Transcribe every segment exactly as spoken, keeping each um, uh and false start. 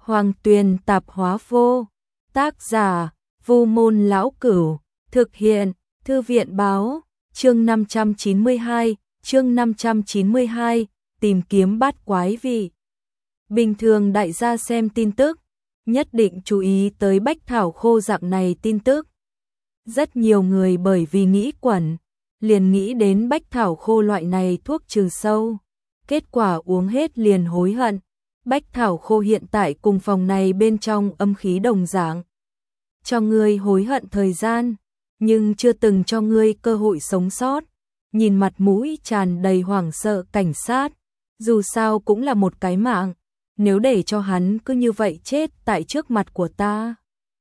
Hoàng Tuyền Tạp Hóa Vô. Tác giả: Vu Môn Lão Cửu. Thực hiện: Thư viện Báo. Chương năm trăm chín mươi hai, chương năm trăm chín mươi hai, tìm kiếm bát quái vị. Bình thường đại gia xem tin tức, nhất định chú ý tới bách thảo khô dạng này tin tức. Rất nhiều người bởi vì nghĩ quẩn, liền nghĩ đến bách thảo khô loại này thuốc trừ sâu. Kết quả uống hết liền hối hận. Bách thảo khô hiện tại cùng phòng này bên trong âm khí đồng dạng. Cho ngươi hối hận thời gian, nhưng chưa từng cho ngươi cơ hội sống sót. Nhìn mặt mũi tràn đầy hoảng sợ cảnh sát, dù sao cũng là một cái mạng, nếu để cho hắn cứ như vậy chết tại trước mặt của ta,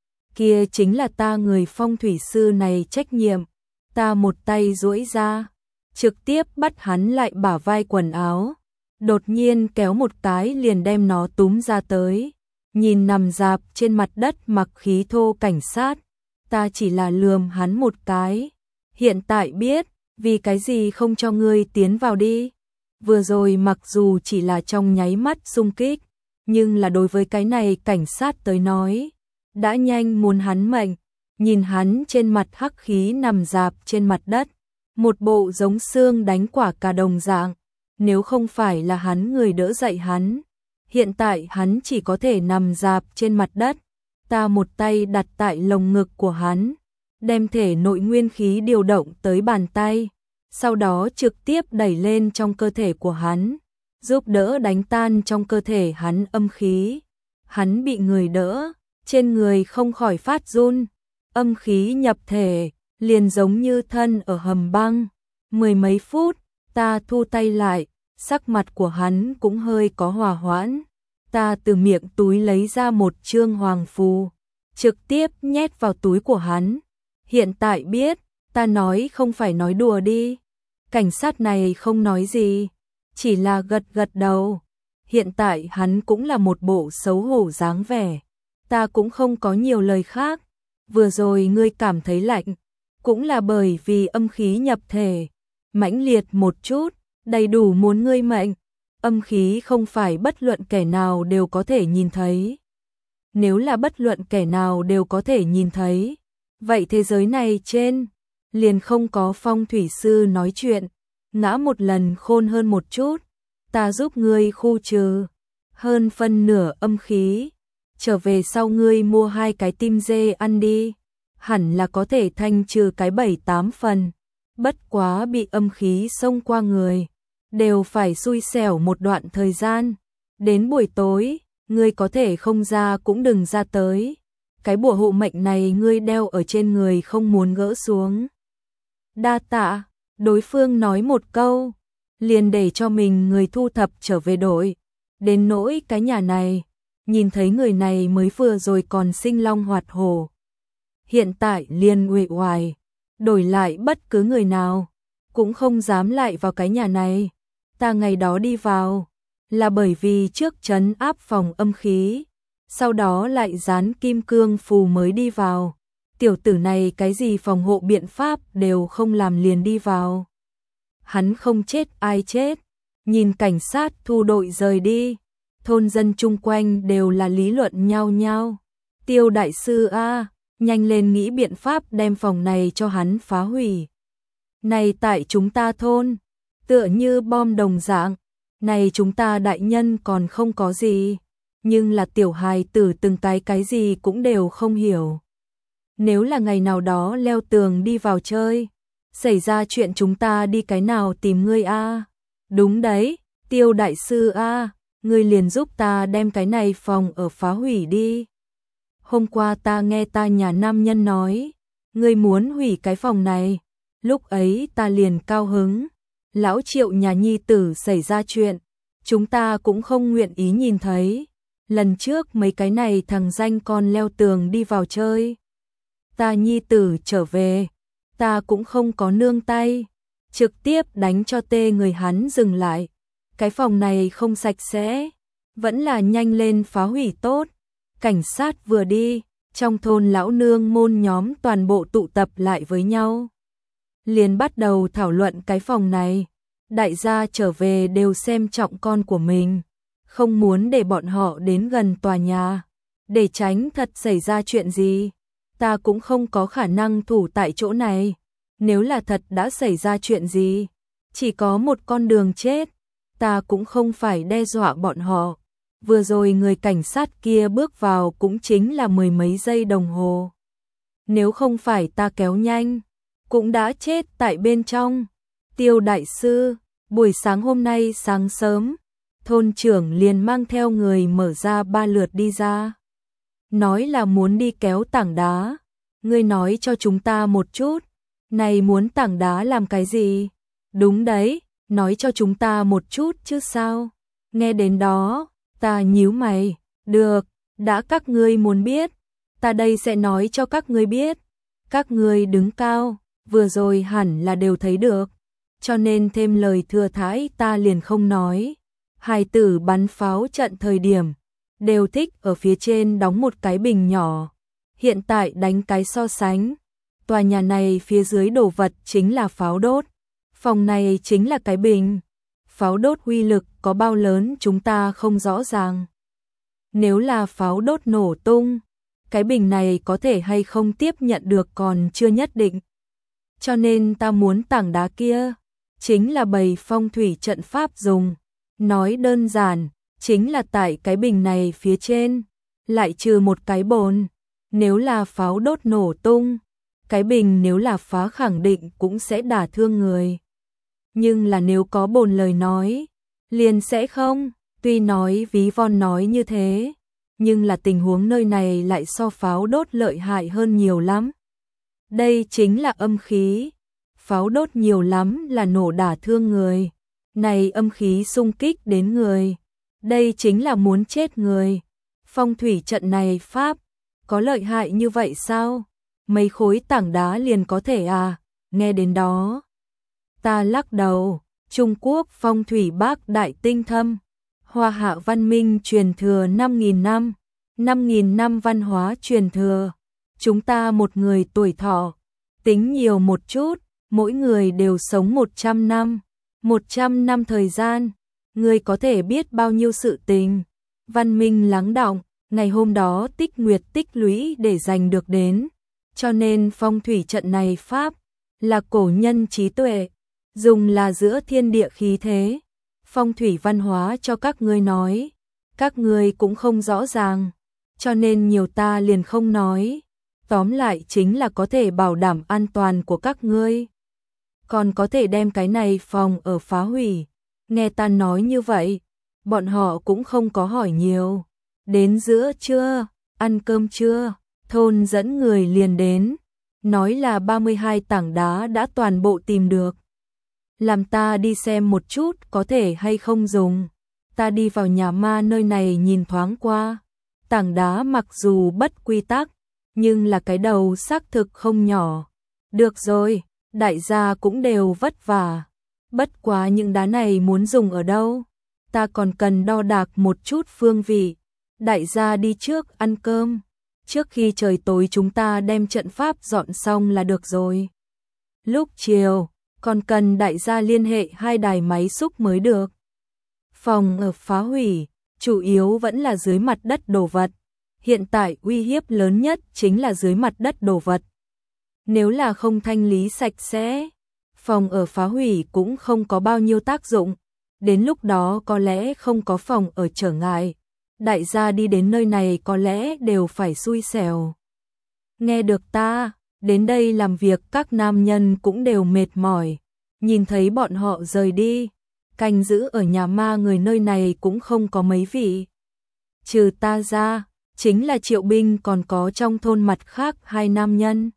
kia chính là ta người phong thủy sư này trách nhiệm. Ta một tay duỗi ra, trực tiếp bắt hắn lại bả vai quần áo, đột nhiên kéo một cái liền đem nó túm ra tới. Nhìn nằm rạp trên mặt đất mặc khí thô cảnh sát, ta chỉ là lườm hắn một cái. Hiện tại biết vì cái gì không cho ngươi tiến vào đi. Vừa rồi mặc dù chỉ là trong nháy mắt xung kích, nhưng là đối với cái này cảnh sát tới nói, đã nhanh muốn hắn mệnh. Nhìn hắn trên mặt hắc khí nằm rạp trên mặt đất, một bộ giống xương đánh quả cà đồng dạng. Nếu không phải là hắn người đỡ dậy hắn, hiện tại hắn chỉ có thể nằm rạp trên mặt đất. Ta một tay đặt tại lồng ngực của hắn, đem thể nội nguyên khí điều động tới bàn tay, sau đó trực tiếp đẩy lên trong cơ thể của hắn, giúp đỡ đánh tan trong cơ thể hắn âm khí. Hắn bị người đỡ, trên người không khỏi phát run, âm khí nhập thể, liền giống như thân ở hầm băng. Mười mấy phút, ta thu tay lại, sắc mặt của hắn cũng hơi có hòa hoãn. Ta từ miệng túi lấy ra một chương hoàng phù, trực tiếp nhét vào túi của hắn. Hiện tại biết, ta nói không phải nói đùa đi. Cảnh sát này không nói gì, chỉ là gật gật đầu. Hiện tại hắn cũng là một bộ xấu hổ dáng vẻ. Ta cũng không có nhiều lời khác. Vừa rồi ngươi cảm thấy lạnh, cũng là bởi vì âm khí nhập thể mãnh liệt một chút, đầy đủ muốn ngươi mệnh. Âm khí không phải bất luận kẻ nào đều có thể nhìn thấy. Nếu là bất luận kẻ nào đều có thể nhìn thấy, vậy thế giới này trên liền không có phong thủy sư nói chuyện. Ngã một lần khôn hơn một chút, ta giúp ngươi khu trừ hơn phân nửa âm khí. Trở về sau ngươi mua hai cái tim dê ăn đi, hẳn là có thể thanh trừ cái bảy tám phần. Bất quá bị âm khí xông qua người, đều phải xui xẻo một đoạn thời gian. Đến buổi tối, ngươi có thể không ra cũng đừng ra tới. Cái bùa hộ mệnh này ngươi đeo ở trên người không muốn gỡ xuống. Đa tạ, đối phương nói một câu, liền để cho mình người thu thập trở về đội. Đến nỗi cái nhà này, nhìn thấy người này mới vừa rồi còn sinh long hoạt hổ, hiện tại liền uể oải, đổi lại bất cứ người nào cũng không dám lại vào cái nhà này. Ta ngày đó đi vào là bởi vì trước trấn áp phòng âm khí, sau đó lại dán kim cương phù mới đi vào. Tiểu tử này cái gì phòng hộ biện pháp đều không làm liền đi vào. Hắn không chết ai chết. Nhìn cảnh sát thu đội rời đi, thôn dân chung quanh đều là lý luận nhau nhau. Tiêu đại sư a, nhanh lên nghĩ biện pháp đem phòng này cho hắn phá hủy. Này tại chúng ta thôn, tựa như bom đồng dạng. Này chúng ta đại nhân còn không có gì, nhưng là tiểu hài tử từng cái cái gì cũng đều không hiểu. Nếu là ngày nào đó leo tường đi vào chơi, xảy ra chuyện chúng ta đi cái nào tìm ngươi a? Đúng đấy, Tiêu đại sư a, ngươi liền giúp ta đem cái này phòng ở phá hủy đi. Hôm qua ta nghe ta nhà nam nhân nói, ngươi muốn hủy cái phòng này, lúc ấy ta liền cao hứng. Lão Triệu nhà nhi tử xảy ra chuyện, chúng ta cũng không nguyện ý nhìn thấy. Lần trước mấy cái này thằng danh con leo tường đi vào chơi, ta nhi tử trở về, ta cũng không có nương tay, trực tiếp đánh cho tê người hắn dừng lại. Cái phòng này không sạch sẽ, vẫn là nhanh lên phá hủy tốt. Cảnh sát vừa đi, trong thôn lão nương môn nhóm toàn bộ tụ tập lại với nhau, liền bắt đầu thảo luận cái phòng này. Đại gia trở về đều xem trọng con của mình, không muốn để bọn họ đến gần tòa nhà, để tránh thật xảy ra chuyện gì. Ta cũng không có khả năng thủ tại chỗ này, nếu là thật đã xảy ra chuyện gì, chỉ có một con đường chết, ta cũng không phải đe dọa bọn họ. Vừa rồi người cảnh sát kia bước vào cũng chính là mười mấy giây đồng hồ. Nếu không phải ta kéo nhanh, cũng đã chết tại bên trong. Tiêu đại sư, buổi sáng hôm nay sáng sớm, thôn trưởng liền mang theo người mở ra ba lượt đi ra. Nói là muốn đi kéo tảng đá. Ngươi nói cho chúng ta một chút, này muốn tảng đá làm cái gì? Đúng đấy, nói cho chúng ta một chút chứ sao? Nghe đến đó, ta nhíu mày, được, đã các ngươi muốn biết, ta đây sẽ nói cho các ngươi biết. Các ngươi đứng cao, vừa rồi hẳn là đều thấy được, cho nên thêm lời thừa thãi ta liền không nói. Hài tử bắn pháo trận thời điểm, đều thích ở phía trên đóng một cái bình nhỏ. Hiện tại đánh cái so sánh, tòa nhà này phía dưới đồ vật chính là pháo đốt, phòng này chính là cái bình. Pháo đốt uy lực có bao lớn chúng ta không rõ ràng. Nếu là pháo đốt nổ tung, cái bình này có thể hay không tiếp nhận được còn chưa nhất định. Cho nên ta muốn tảng đá kia, chính là bày phong thủy trận pháp dùng. Nói đơn giản, chính là tại cái bình này phía trên, lại trừ một cái bồn. Nếu là pháo đốt nổ tung, cái bình nếu là phá khẳng định cũng sẽ đả thương người. Nhưng là nếu có bồn lời nói, liền sẽ không. Tuy nói ví von nói như thế, nhưng là tình huống nơi này lại so pháo đốt lợi hại hơn nhiều lắm. Đây chính là âm khí. Pháo đốt nhiều lắm là nổ đả thương người. Này âm khí xung kích đến người. Đây chính là muốn chết người. Phong thủy trận này pháp, có lợi hại như vậy sao? Mấy khối tảng đá liền có thể à? Nghe đến đó, ta lắc đầu. Trung Quốc phong thủy bác đại tinh thâm. Hoa hạ văn minh truyền thừa năm nghìn năm. năm nghìn năm văn hóa truyền thừa. Chúng ta một người tuổi thọ, tính nhiều một chút, mỗi người đều sống một trăm năm. một trăm năm thời gian, người có thể biết bao nhiêu sự tình. Văn minh lắng đọng, ngày hôm đó tích nguyệt tích lũy để giành được đến. Cho nên phong thủy trận này pháp, là cổ nhân trí tuệ, dùng là giữa thiên địa khí thế. Phong thủy văn hóa cho các ngươi nói, các ngươi cũng không rõ ràng, cho nên nhiều ta liền không nói. Tóm lại chính là có thể bảo đảm an toàn của các ngươi. Còn có thể đem cái này phòng ở phá hủy. Nghe ta nói như vậy, bọn họ cũng không có hỏi nhiều. Đến giữa trưa, ăn cơm trưa, thôn dẫn người liền đến, nói là ba mươi hai tảng đá đã toàn bộ tìm được. Làm ta đi xem một chút có thể hay không dùng. Ta đi vào nhà ma nơi này nhìn thoáng qua. Tảng đá mặc dù bất quy tắc, nhưng là cái đầu xác thực không nhỏ. Được rồi, đại gia cũng đều vất vả. Bất quá những đá này muốn dùng ở đâu? Ta còn cần đo đạc một chút phương vị. Đại gia đi trước ăn cơm. Trước khi trời tối chúng ta đem trận pháp dọn xong là được rồi. Lúc chiều, còn cần đại gia liên hệ hai đài máy xúc mới được. Phòng ở phá hủy, chủ yếu vẫn là dưới mặt đất đồ vật. Hiện tại uy hiếp lớn nhất chính là dưới mặt đất đồ vật. Nếu là không thanh lý sạch sẽ, phòng ở phá hủy cũng không có bao nhiêu tác dụng. Đến lúc đó có lẽ không có phòng ở trở ngại. Đại gia đi đến nơi này có lẽ đều phải xui xẻo. Nghe được ta, đến đây làm việc các nam nhân cũng đều mệt mỏi. Nhìn thấy bọn họ rời đi, canh giữ ở nhà ma người nơi này cũng không có mấy vị. Trừ ta ra, chính là Triệu Binh còn có trong thôn mặt khác hai nam nhân.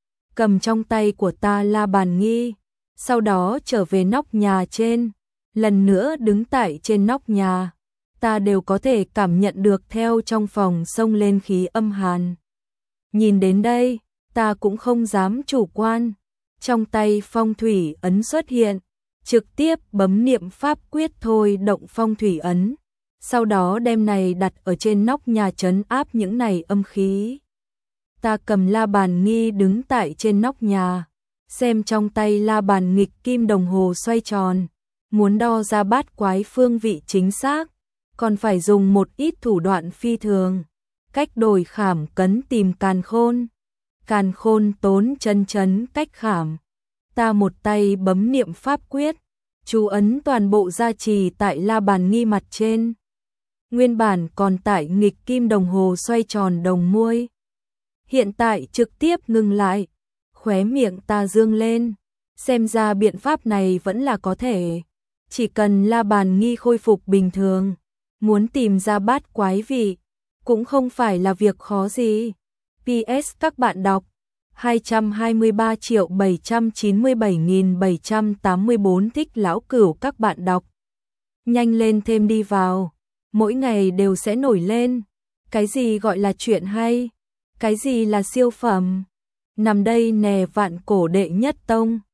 Cầm trong tay của ta la bàn nghi, sau đó trở về nóc nhà trên, lần nữa đứng tại trên nóc nhà. Ta đều có thể cảm nhận được theo trong phòng xông lên khí âm hàn. Nhìn đến đây, ta cũng không dám chủ quan. Trong tay phong thủy ấn xuất hiện, trực tiếp bấm niệm pháp quyết thôi động phong thủy ấn. Sau đó đem này đặt ở trên nóc nhà trấn áp những này âm khí. Ta cầm la bàn nghi đứng tại trên nóc nhà, xem trong tay la bàn nghịch kim đồng hồ xoay tròn, muốn đo ra bát quái phương vị chính xác. còn phải dùng một ít thủ đoạn phi thường. Cách đổi khảm cấn tìm càn khôn. Càn khôn tốn chân chấn cách khảm. Ta một tay bấm niệm pháp quyết, chú ấn toàn bộ gia trì tại la bàn nghi mặt trên. Nguyên bản còn tại nghịch kim đồng hồ xoay tròn đồng muôi. Hiện tại trực tiếp ngừng lại, khóe miệng ta dương lên. Xem ra biện pháp này vẫn là có thể. Chỉ cần la bàn nghi khôi phục bình thường, muốn tìm ra bát quái vị, cũng không phải là việc khó gì. pê ét các bạn đọc hai trăm hai mươi ba triệu bảy trăm chín mươi bảy nghìn bảy trăm tám mươi bốn thích lão cửu các bạn đọc. Nhanh lên thêm đi vào, mỗi ngày đều sẽ nổi lên. Cái gì gọi là chuyện hay? Cái gì là siêu phẩm? Nằm đây nè vạn cổ đệ nhất tông.